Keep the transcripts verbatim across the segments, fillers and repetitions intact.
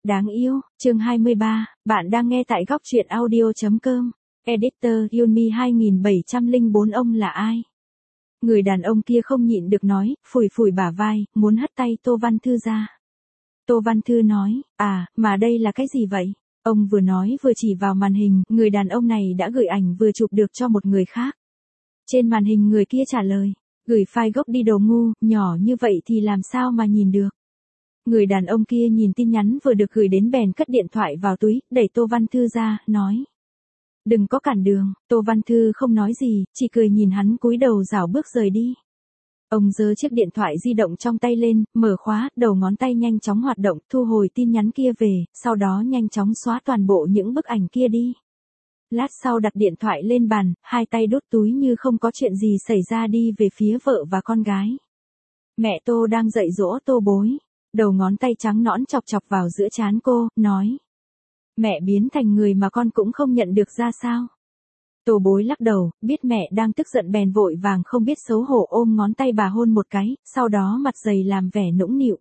Đáng yêu, chương hai mươi ba, bạn đang nghe tại góc truyện audio chấm com. Editor Yunmi hai bảy không bốn ông là ai? Người đàn ông kia không nhịn được nói, phủi phủi bả vai, muốn hất tay Tô Văn Thư ra. Tô Văn Thư nói, à, mà đây là cái gì vậy? Ông vừa nói vừa chỉ vào màn hình, người đàn ông này đã gửi ảnh vừa chụp được cho một người khác. Trên màn hình người kia trả lời, gửi file gốc đi đồ ngu, nhỏ như vậy thì làm sao mà nhìn được. Người đàn ông kia nhìn tin nhắn vừa được gửi đến bèn cất điện thoại vào túi, đẩy Tô Văn Thư ra, nói. Đừng có cản đường, Tô Văn Thư không nói gì, chỉ cười nhìn hắn cúi đầu rảo bước rời đi. Ông giơ chiếc điện thoại di động trong tay lên, mở khóa, đầu ngón tay nhanh chóng hoạt động, thu hồi tin nhắn kia về, sau đó nhanh chóng xóa toàn bộ những bức ảnh kia đi. Lát sau đặt điện thoại lên bàn, hai tay đút túi như không có chuyện gì xảy ra đi về phía vợ và con gái. Mẹ Tô đang dạy dỗ Tô Bối. Đầu ngón tay trắng nõn chọc chọc vào giữa trán cô, nói. Mẹ biến thành người mà con cũng không nhận được ra sao. Tô Bối lắc đầu, biết mẹ đang tức giận bèn vội vàng không biết xấu hổ ôm ngón tay bà hôn một cái, sau đó mặt dày làm vẻ nũng nịu.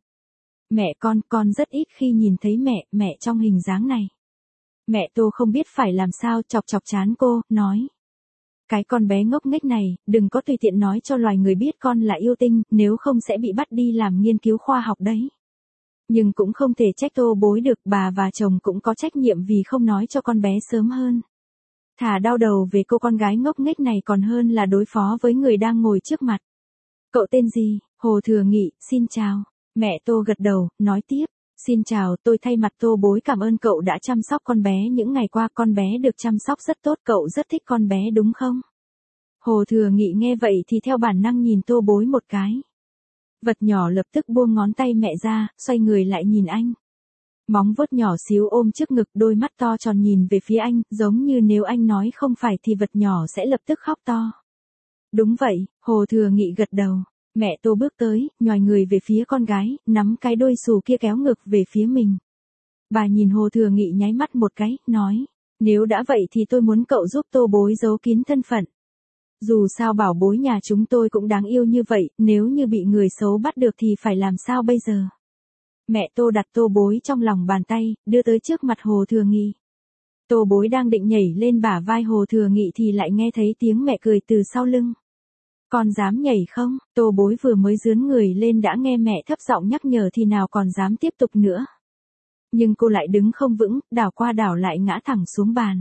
Mẹ con, con rất ít khi nhìn thấy mẹ, mẹ trong hình dáng này. Mẹ Tô không biết phải làm sao chọc chọc trán cô, nói. Cái con bé ngốc nghếch này, đừng có tùy tiện nói cho loài người biết con là yêu tinh, nếu không sẽ bị bắt đi làm nghiên cứu khoa học đấy. Nhưng cũng không thể trách Tô Bối được, bà và chồng cũng có trách nhiệm vì không nói cho con bé sớm hơn. Thà đau đầu về cô con gái ngốc nghếch này còn hơn là đối phó với người đang ngồi trước mặt. Cậu tên gì? Hồ Thừa Nghị, xin chào. Mẹ Tô gật đầu, nói tiếp. Xin chào, tôi thay mặt Tô Bối cảm ơn cậu đã chăm sóc con bé những ngày qua, con bé được chăm sóc rất tốt, cậu rất thích con bé đúng không? Hồ Thừa Nghị nghe vậy thì theo bản năng nhìn Tô Bối một cái. Vật nhỏ lập tức buông ngón tay mẹ ra, xoay người lại nhìn anh. Móng vuốt nhỏ xíu ôm trước ngực, đôi mắt to tròn nhìn về phía anh, giống như nếu anh nói không phải thì vật nhỏ sẽ lập tức khóc to. Đúng vậy, Hồ Thừa Nghị gật đầu. Mẹ Tô bước tới, nhòi người về phía con gái, nắm cái đuôi xù kia kéo ngược về phía mình. Bà nhìn Hồ Thừa Nghị nháy mắt một cái, nói. Nếu đã vậy thì tôi muốn cậu giúp Tô Bối giấu kín thân phận. Dù sao bảo bối nhà chúng tôi cũng đáng yêu như vậy, nếu như bị người xấu bắt được thì phải làm sao bây giờ? Mẹ Tô đặt Tô Bối trong lòng bàn tay, đưa tới trước mặt Hồ Thừa Nghị. Tô Bối đang định nhảy lên bả vai Hồ Thừa Nghị thì lại nghe thấy tiếng mẹ cười từ sau lưng. Con dám nhảy không? Tô Bối vừa mới dướn người lên đã nghe mẹ thấp giọng nhắc nhở thì nào còn dám tiếp tục nữa. Nhưng cô lại đứng không vững, đảo qua đảo lại ngã thẳng xuống bàn.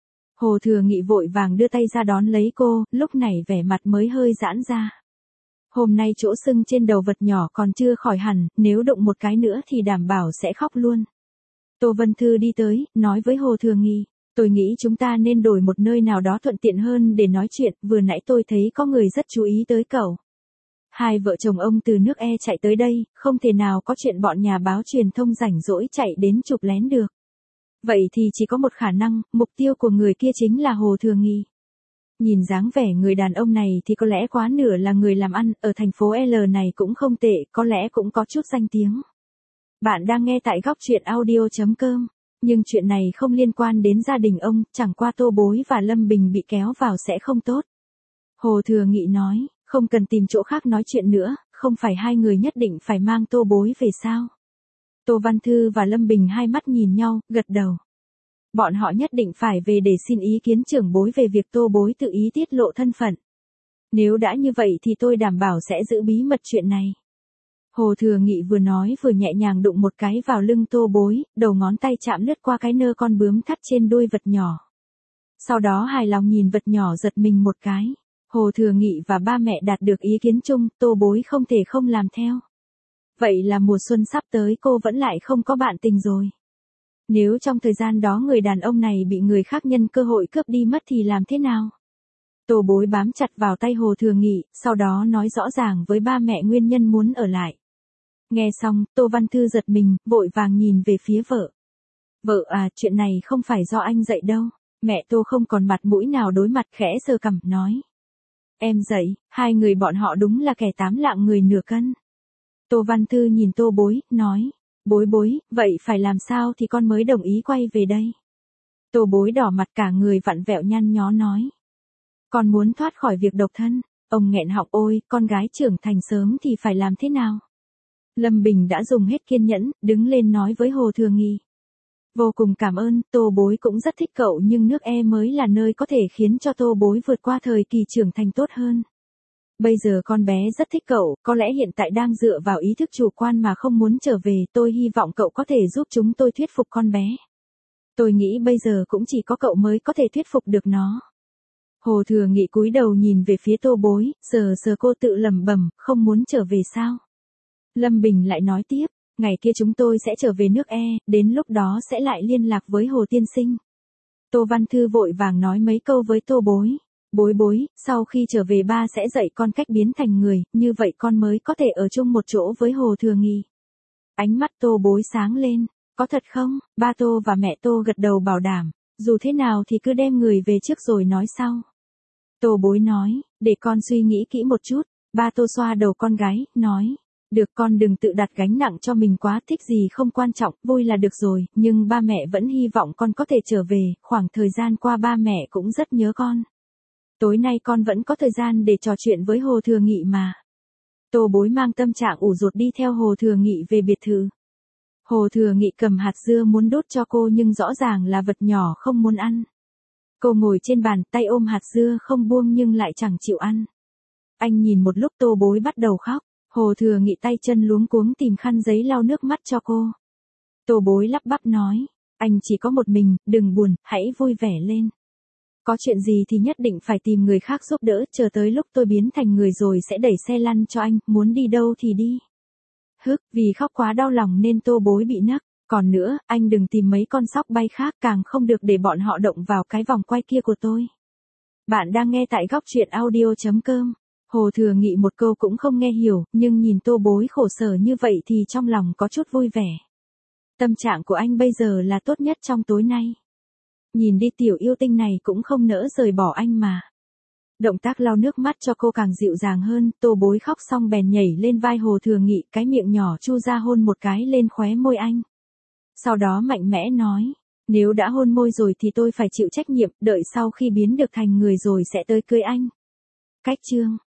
Hồ Thừa Nghị vội vàng đưa tay ra đón lấy cô, lúc này vẻ mặt mới hơi giãn ra. Hôm nay chỗ sưng trên đầu vật nhỏ còn chưa khỏi hẳn, nếu đụng một cái nữa thì đảm bảo sẽ khóc luôn. Tô Văn Thư đi tới, nói với Hồ Thừa Nghị, tôi nghĩ chúng ta nên đổi một nơi nào đó thuận tiện hơn để nói chuyện, vừa nãy tôi thấy có người rất chú ý tới cậu. Hai vợ chồng ông từ nước E chạy tới đây, không thể nào có chuyện bọn nhà báo truyền thông rảnh rỗi chạy đến chụp lén được. Vậy thì chỉ có một khả năng, mục tiêu của người kia chính là Hồ Thừa Nghị. Nhìn dáng vẻ người đàn ông này thì có lẽ quá nửa là người làm ăn, ở thành phố L này cũng không tệ, có lẽ cũng có chút danh tiếng. Bạn đang nghe tại góc truyện audio chấm com, nhưng chuyện này không liên quan đến gia đình ông, chẳng qua Tô Bối và Lâm Bình bị kéo vào sẽ không tốt. Hồ Thừa Nghị nói, không cần tìm chỗ khác nói chuyện nữa, không phải hai người nhất định phải mang Tô Bối về sao? Tô Văn Thư và Lâm Bình hai mắt nhìn nhau, gật đầu. Bọn họ nhất định phải về để xin ý kiến trưởng bối về việc Tô Bối tự ý tiết lộ thân phận. Nếu đã như vậy thì tôi đảm bảo sẽ giữ bí mật chuyện này. Hồ Thừa Nghị vừa nói vừa nhẹ nhàng đụng một cái vào lưng Tô Bối, đầu ngón tay chạm lướt qua cái nơ con bướm thắt trên đuôi vật nhỏ. Sau đó hài lòng nhìn vật nhỏ giật mình một cái. Hồ Thừa Nghị và ba mẹ đạt được ý kiến chung, Tô Bối không thể không làm theo. Vậy là mùa xuân sắp tới cô vẫn lại không có bạn tình rồi. Nếu trong thời gian đó người đàn ông này bị người khác nhân cơ hội cướp đi mất thì làm thế nào? Tô Bối bám chặt vào tay Hồ Thừa Nghị, sau đó nói rõ ràng với ba mẹ nguyên nhân muốn ở lại. Nghe xong, Tô Văn Thư giật mình, vội vàng nhìn về phía vợ. Vợ à, chuyện này không phải do anh dạy đâu. Mẹ Tô không còn mặt mũi nào đối mặt, khẽ sờ cằm, nói. Em dạy, hai người bọn họ đúng là kẻ tám lạng người nửa cân. Tô Văn Thư nhìn Tô Bối, nói. Bối bối, vậy phải làm sao thì con mới đồng ý quay về đây? Tô Bối đỏ mặt cả người vặn vẹo nhăn nhó nói. Con muốn thoát khỏi việc độc thân. Ông nghẹn họng, ôi, con gái trưởng thành sớm thì phải làm thế nào? Lâm Bình đã dùng hết kiên nhẫn, đứng lên nói với Hồ Thừa Nghị. Vô cùng cảm ơn, Tô Bối cũng rất thích cậu nhưng nước E mới là nơi có thể khiến cho Tô Bối vượt qua thời kỳ trưởng thành tốt hơn. Bây giờ con bé rất thích cậu, có lẽ hiện tại đang dựa vào ý thức chủ quan mà không muốn trở về, tôi hy vọng cậu có thể giúp chúng tôi thuyết phục con bé. Tôi nghĩ bây giờ cũng chỉ có cậu mới có thể thuyết phục được nó. Hồ Thừa Nghị cúi đầu nhìn về phía Tô Bối, sờ sờ cô tự lẩm bẩm, không muốn trở về sao? Lâm Bình lại nói tiếp, ngày kia chúng tôi sẽ trở về nước E, đến lúc đó sẽ lại liên lạc với Hồ Tiên Sinh. Tô Văn Thư vội vàng nói mấy câu với Tô Bối. Bối bối, sau khi trở về ba sẽ dạy con cách biến thành người, như vậy con mới có thể ở chung một chỗ với Hồ Thừa Nghị. Ánh mắt Tô Bối sáng lên, có thật không? Ba Tô và mẹ Tô gật đầu bảo đảm, dù thế nào thì cứ đem người về trước rồi nói sau. Tô Bối nói, để con suy nghĩ kỹ một chút, ba Tô xoa đầu con gái, nói. Được, con đừng tự đặt gánh nặng cho mình quá, thích gì không quan trọng, vui là được rồi, nhưng ba mẹ vẫn hy vọng con có thể trở về, khoảng thời gian qua ba mẹ cũng rất nhớ con. Tối nay con vẫn có thời gian để trò chuyện với Hồ Thừa Nghị mà. Tô Bối mang tâm trạng ủ rột đi theo Hồ Thừa Nghị về biệt thự. Hồ Thừa Nghị cầm hạt dưa muốn đút cho cô nhưng rõ ràng là vật nhỏ không muốn ăn. Cô ngồi trên bàn, tay ôm hạt dưa không buông nhưng lại chẳng chịu ăn. Anh nhìn một lúc Tô Bối bắt đầu khóc, Hồ Thừa Nghị tay chân luống cuống tìm khăn giấy lau nước mắt cho cô. Tô Bối lắp bắp nói, anh chỉ có một mình, đừng buồn, hãy vui vẻ lên. Có chuyện gì thì nhất định phải tìm người khác giúp đỡ, chờ tới lúc tôi biến thành người rồi sẽ đẩy xe lăn cho anh, muốn đi đâu thì đi. Hức, vì khóc quá đau lòng nên Tô Bối bị nấc. Còn nữa, anh đừng tìm mấy con sóc bay khác, càng không được để bọn họ động vào cái vòng quay kia của tôi. Bạn đang nghe tại góc truyện audio chấm com. Hồ Thừa Nghị một câu cũng không nghe hiểu, nhưng nhìn Tô Bối khổ sở như vậy thì trong lòng có chút vui vẻ. Tâm trạng của anh bây giờ là tốt nhất trong tối nay. Nhìn đi tiểu yêu tinh này cũng không nỡ rời bỏ anh mà. Động tác lau nước mắt cho cô càng dịu dàng hơn, Tô Bối khóc xong bèn nhảy lên vai Hồ Thừa Nghị, cái miệng nhỏ chu ra hôn một cái lên khóe môi anh. Sau đó mạnh mẽ nói, nếu đã hôn môi rồi thì tôi phải chịu trách nhiệm, đợi sau khi biến được thành người rồi sẽ tới cưới anh. Cách chương